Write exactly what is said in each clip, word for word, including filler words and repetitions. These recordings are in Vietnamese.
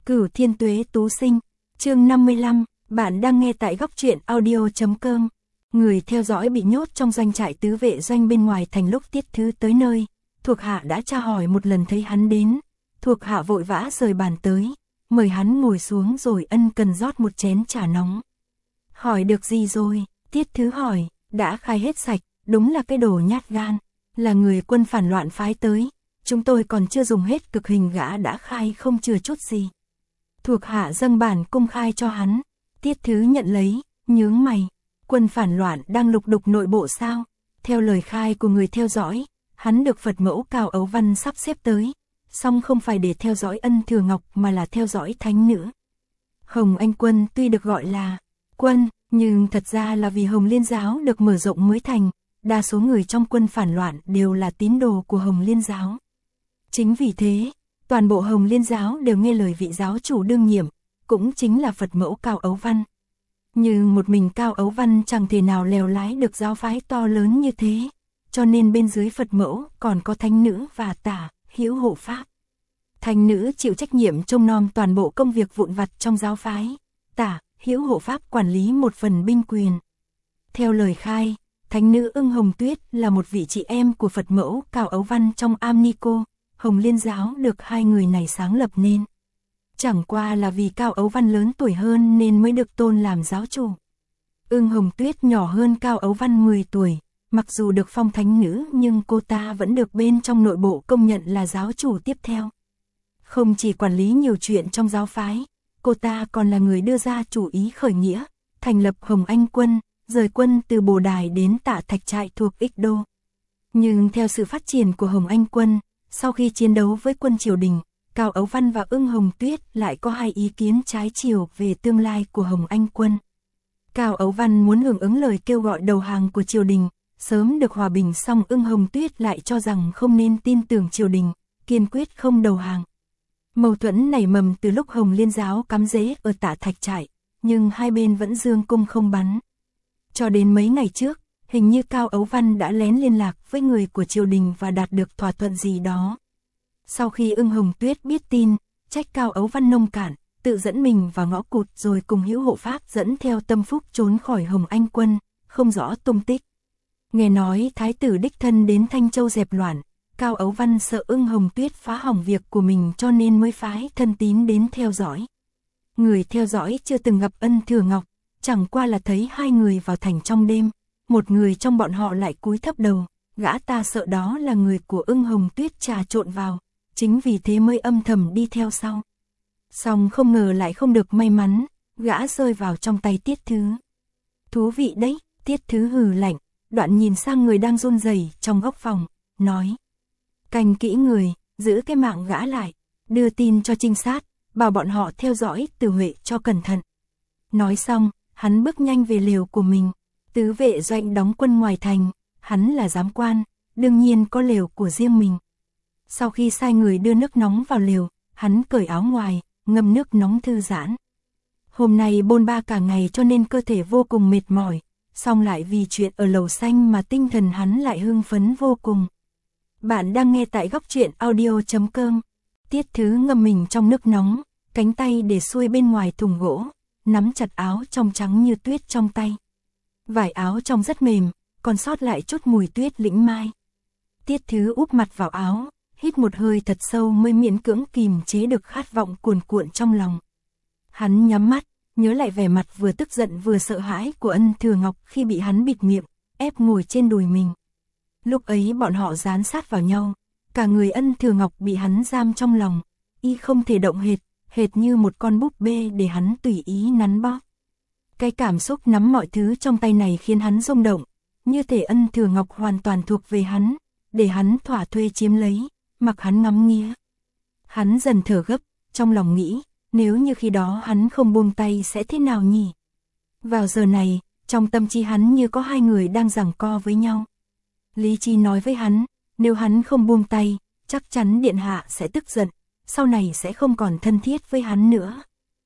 Cửu Thiên Tuế Tú Sinh, chương năm mươi lăm, bạn đang nghe tại góc truyện audio.com. Người theo dõi bị nhốt trong doanh trại tứ vệ doanh bên ngoài thành. Lúc Tiết Thứ tới nơi, thuộc hạ đã tra hỏi một lần thấy hắn đến, thuộc hạ vội vã rời bàn tới, mời hắn ngồi xuống rồi ân cần rót một chén trà nóng. Hỏi được gì rồi? Tiết Thứ hỏi. Đã khai hết sạch, đúng là cái đồ nhát gan, là người quân phản loạn phái tới, chúng tôi còn chưa dùng hết cực hình gã đã khai không chừa chút gì. Thuộc hạ dâng bản cung khai cho hắn. Tiết Thứ nhận lấy, nhướng mày, quân phản loạn đang lục đục nội bộ sao? Theo lời khai của người theo dõi, hắn được Phật mẫu Cao Ấu Văn sắp xếp tới, song không phải để theo dõi Ân Thừa Ngọc mà là theo dõi thánh nữ. Hồng Anh Quân tuy được gọi là quân, nhưng thật ra là vì Hồng Liên Giáo được mở rộng mới thành, đa số người trong quân phản loạn đều là tín đồ của Hồng Liên Giáo. Chính vì thế, toàn bộ Hồng Liên Giáo đều nghe lời vị giáo chủ đương nhiệm, cũng chính là Phật mẫu Cao Ấu Văn. Nhưng một mình Cao Ấu Văn chẳng thể nào lèo lái được giáo phái to lớn như thế, cho nên bên dưới Phật mẫu còn có thánh nữ và tả, hữu hộ pháp. Thánh nữ chịu trách nhiệm trông nom toàn bộ công việc vụn vặt trong giáo phái, tả, hữu hộ pháp quản lý một phần binh quyền. Theo lời khai, thánh nữ Ưng Hồng Tuyết là một vị chị em của Phật mẫu Cao Ấu Văn trong Am Ni Cô, Hồng Liên Giáo được hai người này sáng lập nên. Chẳng qua là vì Cao Ấu Văn lớn tuổi hơn nên mới được tôn làm giáo chủ. Ưng Hồng Tuyết nhỏ hơn Cao Ấu Văn mười tuổi, mặc dù được phong thánh nữ nhưng cô ta vẫn được bên trong nội bộ công nhận là giáo chủ tiếp theo. Không chỉ quản lý nhiều chuyện trong giáo phái, cô ta còn là người đưa ra chủ ý khởi nghĩa, thành lập Hồng Anh Quân, rời quân từ Bồ Đài đến Tạ Thạch Trại thuộc Ích Đô. Nhưng theo sự phát triển của Hồng Anh Quân, sau khi chiến đấu với quân triều đình, Cao Ấu Văn và Ưng Hồng Tuyết lại có hai ý kiến trái chiều về tương lai của Hồng Anh Quân. Cao Ấu Văn muốn hưởng ứng lời kêu gọi đầu hàng của triều đình, sớm được hòa bình, song Ưng Hồng Tuyết lại cho rằng không nên tin tưởng triều đình, kiên quyết không đầu hàng. Mâu thuẫn nảy mầm từ lúc Hồng Liên Giáo cắm rễ ở Tạ Thạch Trại, nhưng hai bên vẫn dương cung không bắn. Cho đến mấy ngày trước, hình như Cao Ấu Văn đã lén liên lạc với người của triều đình và đạt được thỏa thuận gì đó. Sau khi Ưng Hồng Tuyết biết tin, trách Cao Ấu Văn nông cạn, tự dẫn mình vào ngõ cụt rồi cùng hữu hộ pháp dẫn theo Tâm Phúc trốn khỏi Hồng Anh Quân, không rõ tung tích. Nghe nói thái tử đích thân đến Thanh Châu dẹp loạn, Cao Ấu Văn sợ Ưng Hồng Tuyết phá hỏng việc của mình cho nên mới phái thân tín đến theo dõi. Người theo dõi chưa từng gặp Ân Thừa Ngọc, chẳng qua là thấy hai người vào thành trong đêm, một người trong bọn họ lại cúi thấp đầu, gã ta sợ đó là người của Ưng Hồng Tuyết trà trộn vào, chính vì thế mới âm thầm đi theo sau. Song không ngờ lại không được may mắn, gã rơi vào trong tay Tiết Thứ. Thú vị đấy, Tiết Thứ hừ lạnh, đoạn nhìn sang người đang run rẩy trong góc phòng, nói: Canh kỹ người, giữ cái mạng gã lại, đưa tin cho trinh sát, bảo bọn họ theo dõi Từ Huệ cho cẩn thận. Nói xong, hắn bước nhanh về lều của mình. Tứ vệ doanh đóng quân ngoài thành, hắn là giám quan, đương nhiên có lều của riêng mình. Sau khi sai người đưa nước nóng vào lều, hắn cởi áo ngoài, ngâm nước nóng thư giãn. Hôm nay bôn ba cả ngày cho nên cơ thể vô cùng mệt mỏi, song lại vì chuyện ở lầu xanh mà tinh thần hắn lại hưng phấn vô cùng. Bạn đang nghe tại góc truyện audio.com. Tiết Thứ ngâm mình trong nước nóng, cánh tay để xuôi bên ngoài thùng gỗ, nắm chặt áo trong trắng như tuyết trong tay. Vải áo trong rất mềm, còn sót lại chút mùi tuyết lĩnh mai. Tiết Thứ úp mặt vào áo, hít một hơi thật sâu mới miễn cưỡng kìm chế được khát vọng cuồn cuộn trong lòng. Hắn nhắm mắt, nhớ lại vẻ mặt vừa tức giận vừa sợ hãi của Ân Thừa Ngọc khi bị hắn bịt miệng, ép ngồi trên đùi mình. Lúc ấy bọn họ dán sát vào nhau, cả người Ân Thừa Ngọc bị hắn giam trong lòng, y không thể động hệt, hệt như một con búp bê để hắn tùy ý nắn bóp. Cái cảm xúc nắm mọi thứ trong tay này khiến hắn rung động, như thể Ân Thừa Ngọc hoàn toàn thuộc về hắn, để hắn thỏa thuê chiếm lấy, mặc hắn ngắm nghía. Hắn dần thở gấp, trong lòng nghĩ, nếu như khi đó hắn không buông tay sẽ thế nào nhỉ? Vào giờ này, trong tâm trí hắn như có hai người đang giằng co với nhau. Lý trí nói với hắn, nếu hắn không buông tay, chắc chắn điện hạ sẽ tức giận, sau này sẽ không còn thân thiết với hắn nữa.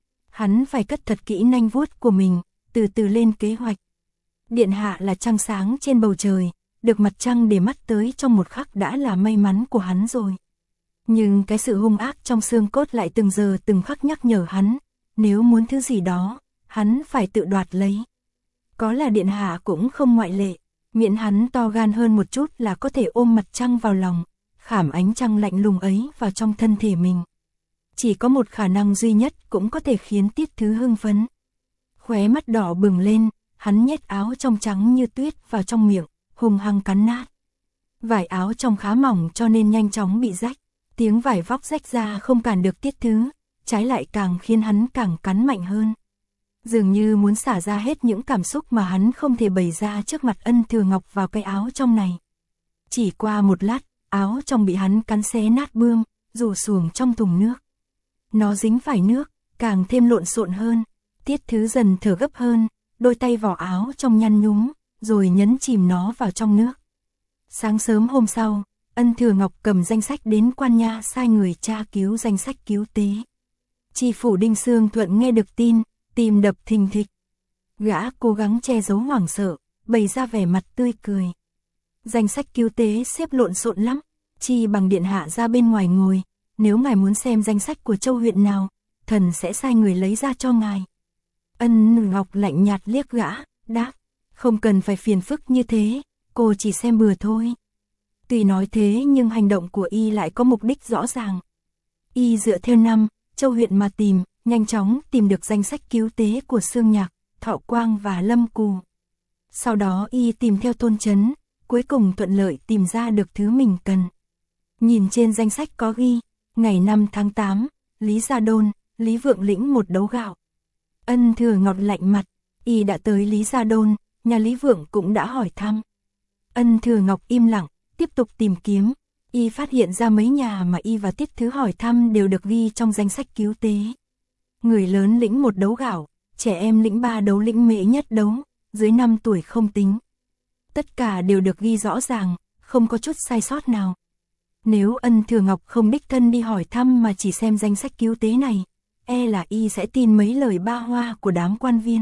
Hắn phải cất thật kỹ nanh vuốt của mình, từ từ lên kế hoạch. Điện hạ là trăng sáng trên bầu trời, được mặt trăng để mắt tới trong một khắc đã là may mắn của hắn rồi. Nhưng cái sự hung ác trong xương cốt lại từng giờ từng khắc nhắc nhở hắn, nếu muốn thứ gì đó, hắn phải tự đoạt lấy. Có là điện hạ cũng không ngoại lệ, miễn hắn to gan hơn một chút là có thể ôm mặt trăng vào lòng, khảm ánh trăng lạnh lùng ấy vào trong thân thể mình. Chỉ có một khả năng duy nhất cũng có thể khiến Tiết Thứ hưng phấn. Khóe mắt đỏ bừng lên, hắn nhét áo trong trắng như tuyết vào trong miệng, hung hăng cắn nát. Vải áo trong khá mỏng cho nên nhanh chóng bị rách, tiếng vải vóc rách ra không cản được Tiết Thứ, trái lại càng khiến hắn càng cắn mạnh hơn. Dường như muốn xả ra hết những cảm xúc mà hắn không thể bày ra trước mặt Ân Thừa Ngọc vào cái áo trong này. Chỉ qua một lát, áo trong bị hắn cắn xé nát bươm, rủ xuồng trong thùng nước. Nó dính phải nước, càng thêm lộn xộn hơn. Tiết Thứ dần thở gấp hơn, đôi tay vỏ áo trong nhăn nhúm, rồi nhấn chìm nó vào trong nước. Sáng sớm hôm sau, Ân Thừa Ngọc cầm danh sách đến quan nha sai người tra cứu danh sách cứu tế. Tri phủ Đinh Xương Thuận nghe được tin, tim đập thình thịch. Gã cố gắng che giấu hoảng sợ, bày ra vẻ mặt tươi cười. Danh sách cứu tế xếp lộn xộn lắm, chi bằng điện hạ ra bên ngoài ngồi, nếu ngài muốn xem danh sách của châu huyện nào, thần sẽ sai người lấy ra cho ngài. Ân Ngọc lạnh nhạt liếc gã, đáp, không cần phải phiền phức như thế, cô chỉ xem bừa thôi. Tuy nói thế nhưng hành động của y lại có mục đích rõ ràng. Y dựa theo năm, châu huyện mà tìm, nhanh chóng tìm được danh sách cứu tế của Sương Nhạc, Thọ Quang và Lâm Cù. Sau đó y tìm theo thôn trấn, cuối cùng thuận lợi tìm ra được thứ mình cần. Nhìn trên danh sách có ghi, ngày năm tháng tám, Lý Gia Đôn, Lý Vượng lĩnh một đấu gạo. Ân Thừa Ngọc lạnh mặt, y đã tới Lý Gia Đôn, nhà Lý Vượng cũng đã hỏi thăm. Ân Thừa Ngọc im lặng, tiếp tục tìm kiếm, y phát hiện ra mấy nhà mà y và Tiết Thứ hỏi thăm đều được ghi trong danh sách cứu tế. Người lớn lĩnh một đấu gạo, trẻ em lĩnh ba đấu lĩnh mễ nhất đấu, dưới năm tuổi không tính. Tất cả đều được ghi rõ ràng, không có chút sai sót nào. Nếu Ân Thừa Ngọc không đích thân đi hỏi thăm mà chỉ xem danh sách cứu tế này, e là y sẽ tin mấy lời ba hoa của đám quan viên.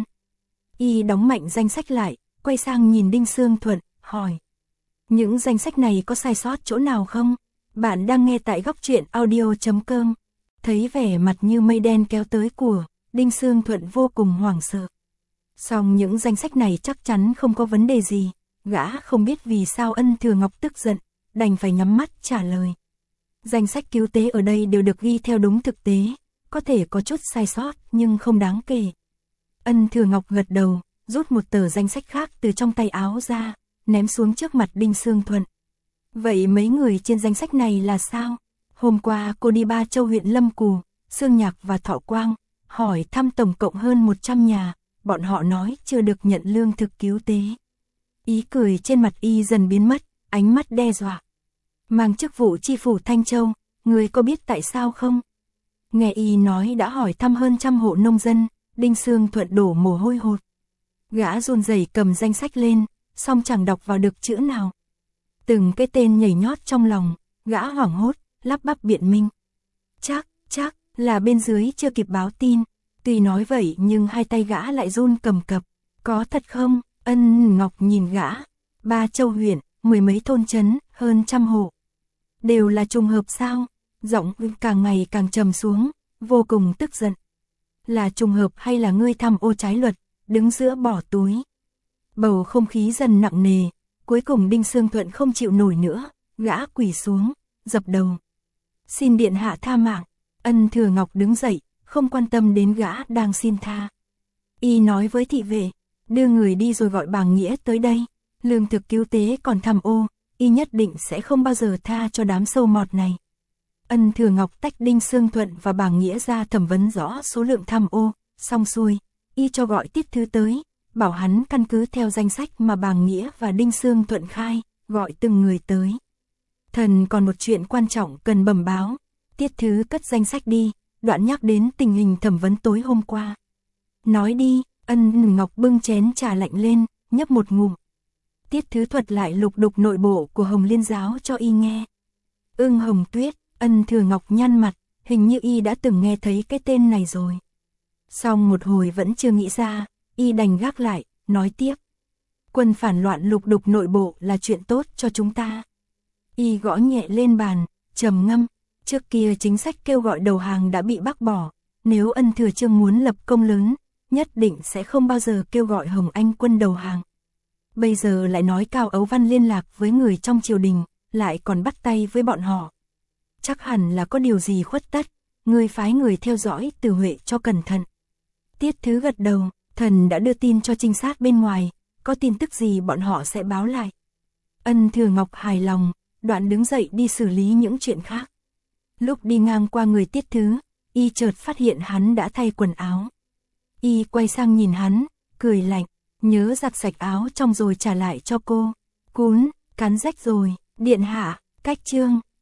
Y đóng mạnh danh sách lại, quay sang nhìn Đinh Xương Thuận, hỏi. Những danh sách này có sai sót chỗ nào không? Bạn đang nghe tại góc truyện audio chấm com. Thấy vẻ mặt như mây đen kéo tới của Đinh Xương Thuận vô cùng hoảng sợ. Song những danh sách này chắc chắn không có vấn đề gì, gã không biết vì sao Ân Thừa Ngọc tức giận, đành phải nhắm mắt trả lời. Danh sách cứu tế ở đây đều được ghi theo đúng thực tế, có thể có chút sai sót nhưng không đáng kể. Ân Thừa Ngọc gật đầu, rút một tờ danh sách khác từ trong tay áo ra, ném xuống trước mặt Đinh Xương Thuận. Vậy mấy người trên danh sách này là sao? Hôm qua cô đi Ba Châu huyện Lâm Cù, Sương Nhạc và Thọ Quang, hỏi thăm tổng cộng hơn một trăm nhà, bọn họ nói chưa được nhận lương thực cứu tế. Ý cười trên mặt y dần biến mất, ánh mắt đe dọa. Mang chức vụ tri phủ Thanh Châu, người có biết tại sao không? Nghe y nói đã hỏi thăm hơn trăm hộ nông dân, Đinh Xương Thuận đổ mồ hôi hột. Gã run rẩy cầm danh sách lên, song chẳng đọc vào được chữ nào. Từng cái tên nhảy nhót trong lòng, gã hoảng hốt, lắp bắp biện minh. Chắc, chắc là bên dưới chưa kịp báo tin. Tuy nói vậy nhưng hai tay gã lại run cầm cập. Có thật không? Ân Ngọc nhìn gã. Ba Châu huyện, mười mấy thôn trấn, hơn trăm hộ. Đều là trùng hợp sao? Giọng càng ngày càng trầm xuống, vô cùng tức giận. Là trùng hợp hay là ngươi tham ô trái luật, đứng giữa bỏ túi? Bầu không khí dần nặng nề, cuối cùng Đinh Xương Thuận không chịu nổi nữa, gã quỳ xuống, dập đầu. Xin điện hạ tha mạng. Ân Thừa Ngọc đứng dậy, không quan tâm đến gã đang xin tha. Y nói với thị vệ, đưa người đi rồi gọi Bàng Nghĩa tới đây, lương thực cứu tế còn tham ô, y nhất định sẽ không bao giờ tha cho đám sâu mọt này. Ân Thừa Ngọc tách Đinh Xương Thuận và Bàng Nghĩa ra thẩm vấn rõ số lượng tham ô, xong xuôi, y cho gọi Tiết Thứ tới, bảo hắn căn cứ theo danh sách mà Bàng Nghĩa và Đinh Xương Thuận khai, gọi từng người tới. Thần còn một chuyện quan trọng cần bẩm báo. Tiết Thứ cất danh sách đi, đoạn nhắc đến tình hình thẩm vấn tối hôm qua. Nói đi. Ân Ngọc bưng chén trà lạnh lên, nhấp một ngụm. Tiết Thứ thuật lại lục đục nội bộ của Hồng Liên giáo cho y nghe. Ưng Hồng Tuyết. Ân Thừa Ngọc nhăn mặt, hình như y đã từng nghe thấy cái tên này rồi. Xong một hồi vẫn chưa nghĩ ra, y đành gác lại, nói tiếp. Quân phản loạn lục đục nội bộ là chuyện tốt cho chúng ta. Y gõ nhẹ lên bàn, trầm ngâm. Trước kia chính sách kêu gọi đầu hàng đã bị bác bỏ, nếu Ân Thừa Chương muốn lập công lớn, nhất định sẽ không bao giờ kêu gọi Hồng Anh quân đầu hàng. Bây giờ lại nói Cao Ấu Văn liên lạc với người trong triều đình, lại còn bắt tay với bọn họ. Chắc hẳn là có điều gì khuất tất, ngươi phái người theo dõi Từ Huệ cho cẩn thận. Tiết Thứ gật đầu, thần đã đưa tin cho trinh sát bên ngoài, có tin tức gì bọn họ sẽ báo lại. Ân Thừa Ngọc hài lòng, đoạn đứng dậy đi xử lý những chuyện khác. Lúc đi ngang qua người Tiết Thứ, y chợt phát hiện hắn đã thay quần áo. Y quay sang nhìn hắn, cười lạnh, nhớ giặt sạch áo trong rồi trả lại cho cô. Cún, cắn rách rồi, điện hạ, cách chương.